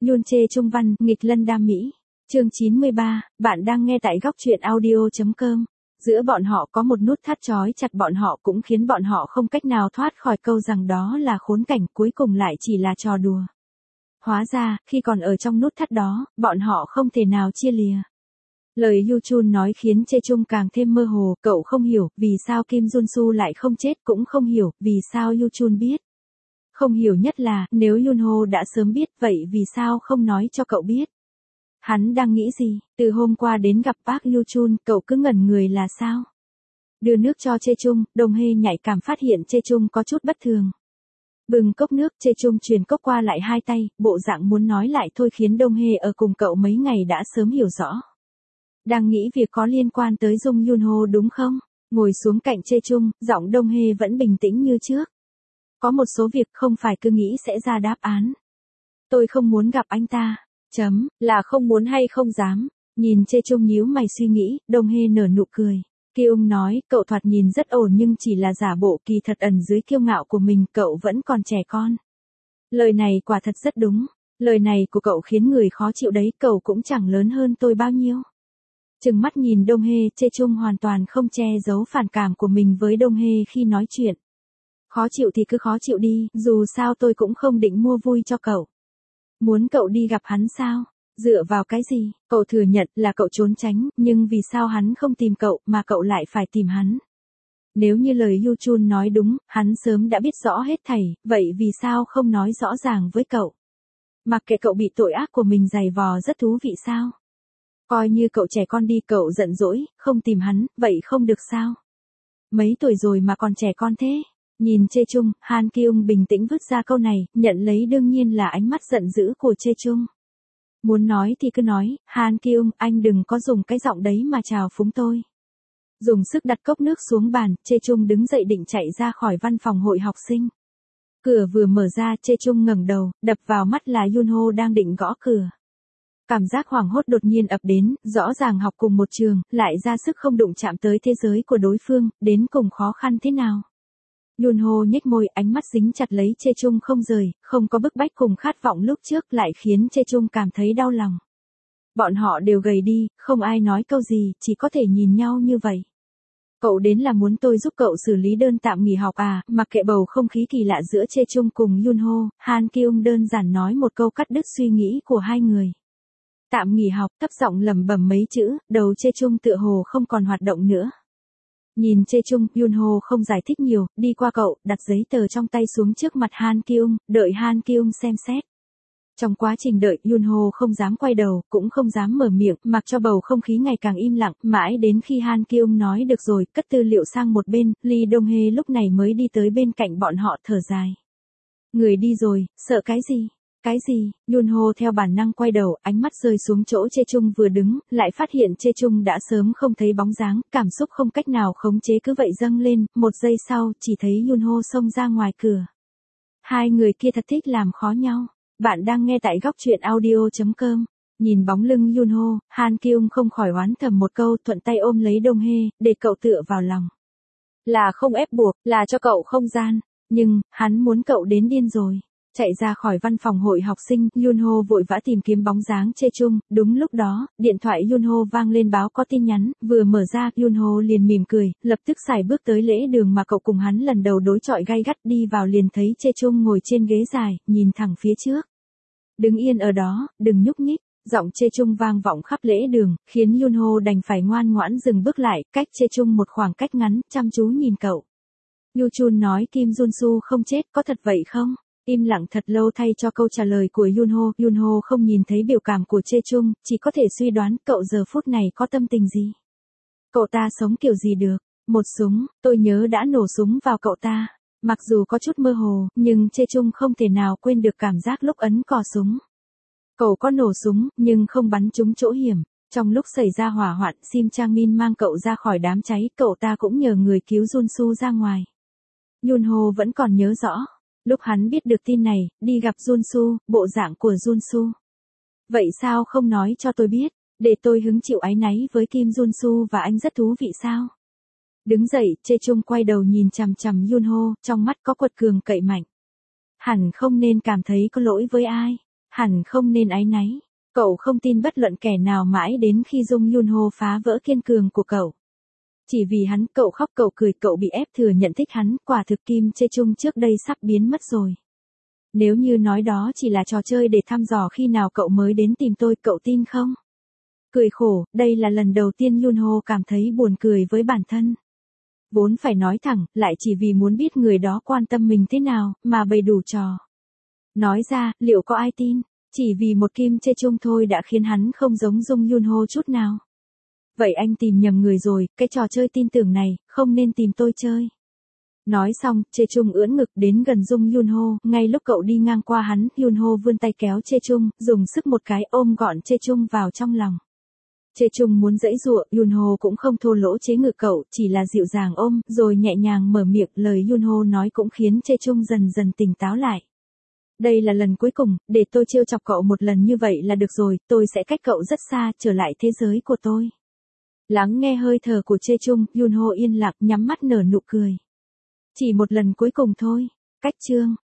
Yoon Chae Chung văn, nghịch lân đam mỹ. Chương 93, bạn đang nghe tại góc truyện audio.com. Giữa bọn họ có một nút thắt trói chặt bọn họ cũng khiến bọn họ không cách nào thoát khỏi câu rằng đó là khốn cảnh, cuối cùng lại chỉ là trò đùa. Hóa ra, khi còn ở trong nút thắt đó, bọn họ không thể nào chia lìa. Lời Yoo Chun nói khiến Chae Chung càng thêm mơ hồ, cậu không hiểu vì sao Kim Jun Soo lại không chết, cũng không hiểu vì sao Yoo Chun biết. Không hiểu nhất là, nếu Yoon Ho đã sớm biết, vậy vì sao không nói cho cậu biết? Hắn đang nghĩ gì? Từ hôm qua đến gặp Park Yoo Chun, cậu cứ ngẩn người là sao? Đưa nước cho Chae Chung, Dong Hae nhạy cảm phát hiện Chae Chung có chút bất thường. Bừng cốc nước, Chae Chung truyền cốc qua lại hai tay, bộ dạng muốn nói lại thôi khiến Dong Hae ở cùng cậu mấy ngày đã sớm hiểu rõ. Đang nghĩ việc có liên quan tới Jung Yoon Ho đúng không? Ngồi xuống cạnh Chae Chung, giọng Dong Hae vẫn bình tĩnh như trước. Có một số việc không phải cứ nghĩ sẽ ra đáp án. Tôi không muốn gặp anh ta. Là không muốn hay không dám. Nhìn Chae Chung nhíu mày suy nghĩ, Dong Hae nở nụ cười. Kyung nói, cậu thoạt nhìn rất ổn nhưng chỉ là giả bộ, kỳ thật ẩn dưới kiêu ngạo của mình, cậu vẫn còn trẻ con. Lời này quả thật rất đúng. Lời này của cậu khiến người khó chịu đấy, cậu cũng chẳng lớn hơn tôi bao nhiêu. Trừng mắt nhìn Dong Hae, Chae Chung hoàn toàn không che giấu phản cảm của mình với Dong Hae khi nói chuyện. Khó chịu thì cứ khó chịu đi, dù sao tôi cũng không định mua vui cho cậu. Muốn cậu đi gặp hắn sao? Dựa vào cái gì? Cậu thừa nhận là cậu trốn tránh, nhưng vì sao hắn không tìm cậu mà cậu lại phải tìm hắn? Nếu như lời Yoo Chun nói đúng, hắn sớm đã biết rõ hết thảy, vậy vì sao không nói rõ ràng với cậu? Mặc kệ cậu bị tội ác của mình giày vò rất thú vị sao? Coi như cậu trẻ con đi, cậu giận dỗi, không tìm hắn, vậy không được sao? Mấy tuổi rồi mà còn trẻ con thế? Nhìn Chae Chung, Han Kyung bình tĩnh vứt ra câu này, nhận lấy đương nhiên là ánh mắt giận dữ của Chae Chung. Muốn nói thì cứ nói, Han Kyung, anh đừng có dùng cái giọng đấy mà chào phúng tôi. Dùng sức đặt cốc nước xuống bàn, Chae Chung đứng dậy định chạy ra khỏi văn phòng hội học sinh. Cửa vừa mở ra, Chae Chung ngẩng đầu, đập vào mắt là Yoon Ho đang định gõ cửa. Cảm giác hoảng hốt đột nhiên ập đến, rõ ràng học cùng một trường, lại ra sức không đụng chạm tới thế giới của đối phương, đến cùng khó khăn thế nào. Yoon Ho nhếch môi, ánh mắt dính chặt lấy Chae Chung không rời, không có bức bách cùng khát vọng lúc trước lại khiến Chae Chung cảm thấy đau lòng. Bọn họ đều gầy đi, không ai nói câu gì, chỉ có thể nhìn nhau như vậy. Cậu đến là muốn tôi giúp cậu xử lý đơn tạm nghỉ học à? Mặc kệ bầu không khí kỳ lạ giữa Chae Chung cùng Yoon Ho, Han Kyung đơn giản nói một câu cắt đứt suy nghĩ của hai người. Tạm nghỉ học, thấp giọng lẩm bẩm mấy chữ, đầu Chae Chung tựa hồ không còn hoạt động nữa. Nhìn Chae Chung, Yoon Ho không giải thích nhiều, đi qua cậu, đặt giấy tờ trong tay xuống trước mặt Han Kyung, đợi Han Kyung xem xét. Trong quá trình đợi, Yoon Ho không dám quay đầu, cũng không dám mở miệng, mặc cho bầu không khí ngày càng im lặng, mãi đến khi Han Kyung nói được rồi, cất tư liệu sang một bên, Lee Dong Hae lúc này mới đi tới bên cạnh bọn họ thở dài. Người đi rồi, sợ cái gì? Cái gì? Yoon Ho theo bản năng quay đầu, ánh mắt rơi xuống chỗ Chae Chung vừa đứng, lại phát hiện Chae Chung đã sớm không thấy bóng dáng, cảm xúc không cách nào khống chế cứ vậy dâng lên, một giây sau, chỉ thấy Yoon Ho xông ra ngoài cửa. Hai người kia thật thích làm khó nhau. Bạn đang nghe tại góc truyện audio.com. Nhìn bóng lưng Yoon Ho, Han Kyung không khỏi oán thầm một câu, thuận tay ôm lấy Dong Hae, để cậu tựa vào lòng. Là không ép buộc, là cho cậu không gian. Nhưng, hắn muốn cậu đến điên rồi. Chạy ra khỏi văn phòng hội học sinh, Yoon Ho vội vã tìm kiếm bóng dáng Chae Chung, đúng lúc đó, điện thoại Yoon Ho vang lên báo có tin nhắn, vừa mở ra, Yoon Ho liền mỉm cười, lập tức xài bước tới lễ đường mà cậu cùng hắn lần đầu đối chọi gay gắt, đi vào liền thấy Chae Chung ngồi trên ghế dài, nhìn thẳng phía trước. Đứng yên ở đó, đừng nhúc nhích, giọng Chae Chung vang vọng khắp lễ đường, khiến Yoon Ho đành phải ngoan ngoãn dừng bước lại, cách Chae Chung một khoảng cách ngắn, chăm chú nhìn cậu. Yoo Chun nói Kim Jun Soo không chết, có thật vậy không? Im lặng thật lâu thay cho câu trả lời của Yoon Ho không nhìn thấy biểu cảm của Chae Chung, chỉ có thể suy đoán cậu giờ phút này có tâm tình gì. Cậu ta sống kiểu gì được, một súng, tôi nhớ đã nổ súng vào cậu ta. Mặc dù có chút mơ hồ, nhưng Chae Chung không thể nào quên được cảm giác lúc ấn cò súng. Cậu có nổ súng, nhưng không bắn trúng chỗ hiểm. Trong lúc xảy ra hỏa hoạn, Sim Chang Min mang cậu ra khỏi đám cháy, cậu ta cũng nhờ người cứu Jun Soo ra ngoài. Yoon Ho vẫn còn nhớ rõ. Lúc hắn biết được tin này, đi gặp Jun Soo, bộ dạng của Jun Soo. Vậy sao không nói cho tôi biết, để tôi hứng chịu áy náy với Kim Jun Soo và anh rất thú vị sao? Đứng dậy, Chae Chung quay đầu nhìn chằm chằm Yoon Ho, trong mắt có quật cường cậy mạnh. Hẳn không nên cảm thấy có lỗi với ai. Hẳn không nên áy náy. Cậu không tin bất luận kẻ nào mãi đến khi Jung Yoon Ho phá vỡ kiên cường của cậu. Chỉ vì hắn, cậu khóc cậu cười, cậu bị ép thừa nhận thích hắn, quả thực Kim Chae Chung trước đây sắp biến mất rồi. Nếu như nói đó chỉ là trò chơi để thăm dò khi nào cậu mới đến tìm tôi, cậu tin không? Cười khổ, đây là lần đầu tiên Yoon Ho cảm thấy buồn cười với bản thân. Vốn phải nói thẳng, lại chỉ vì muốn biết người đó quan tâm mình thế nào, mà bày đủ trò. Nói ra, liệu có ai tin? Chỉ vì một Kim Chae Chung thôi đã khiến hắn không giống Jung Yoon Ho chút nào. Vậy anh tìm nhầm người rồi, cái trò chơi tin tưởng này, không nên tìm tôi chơi. Nói xong, Chae Chung ưỡn ngực đến gần Jung Yoon Ho, ngay lúc cậu đi ngang qua hắn, Yoon Ho vươn tay kéo Chae Chung, dùng sức một cái ôm gọn Chae Chung vào trong lòng. Chae Chung muốn giãy giụa, Yoon Ho cũng không thô lỗ chế ngự cậu, chỉ là dịu dàng ôm, rồi nhẹ nhàng mở miệng, lời Yoon Ho nói cũng khiến Chae Chung dần dần tỉnh táo lại. Đây là lần cuối cùng, để tôi trêu chọc cậu một lần như vậy là được rồi, tôi sẽ cách cậu rất xa, trở lại thế giới của tôi. Lắng nghe hơi thở của Chae Chung, Yoon Ho yên lặng nhắm mắt nở nụ cười. Chỉ một lần cuối cùng thôi. Cách chương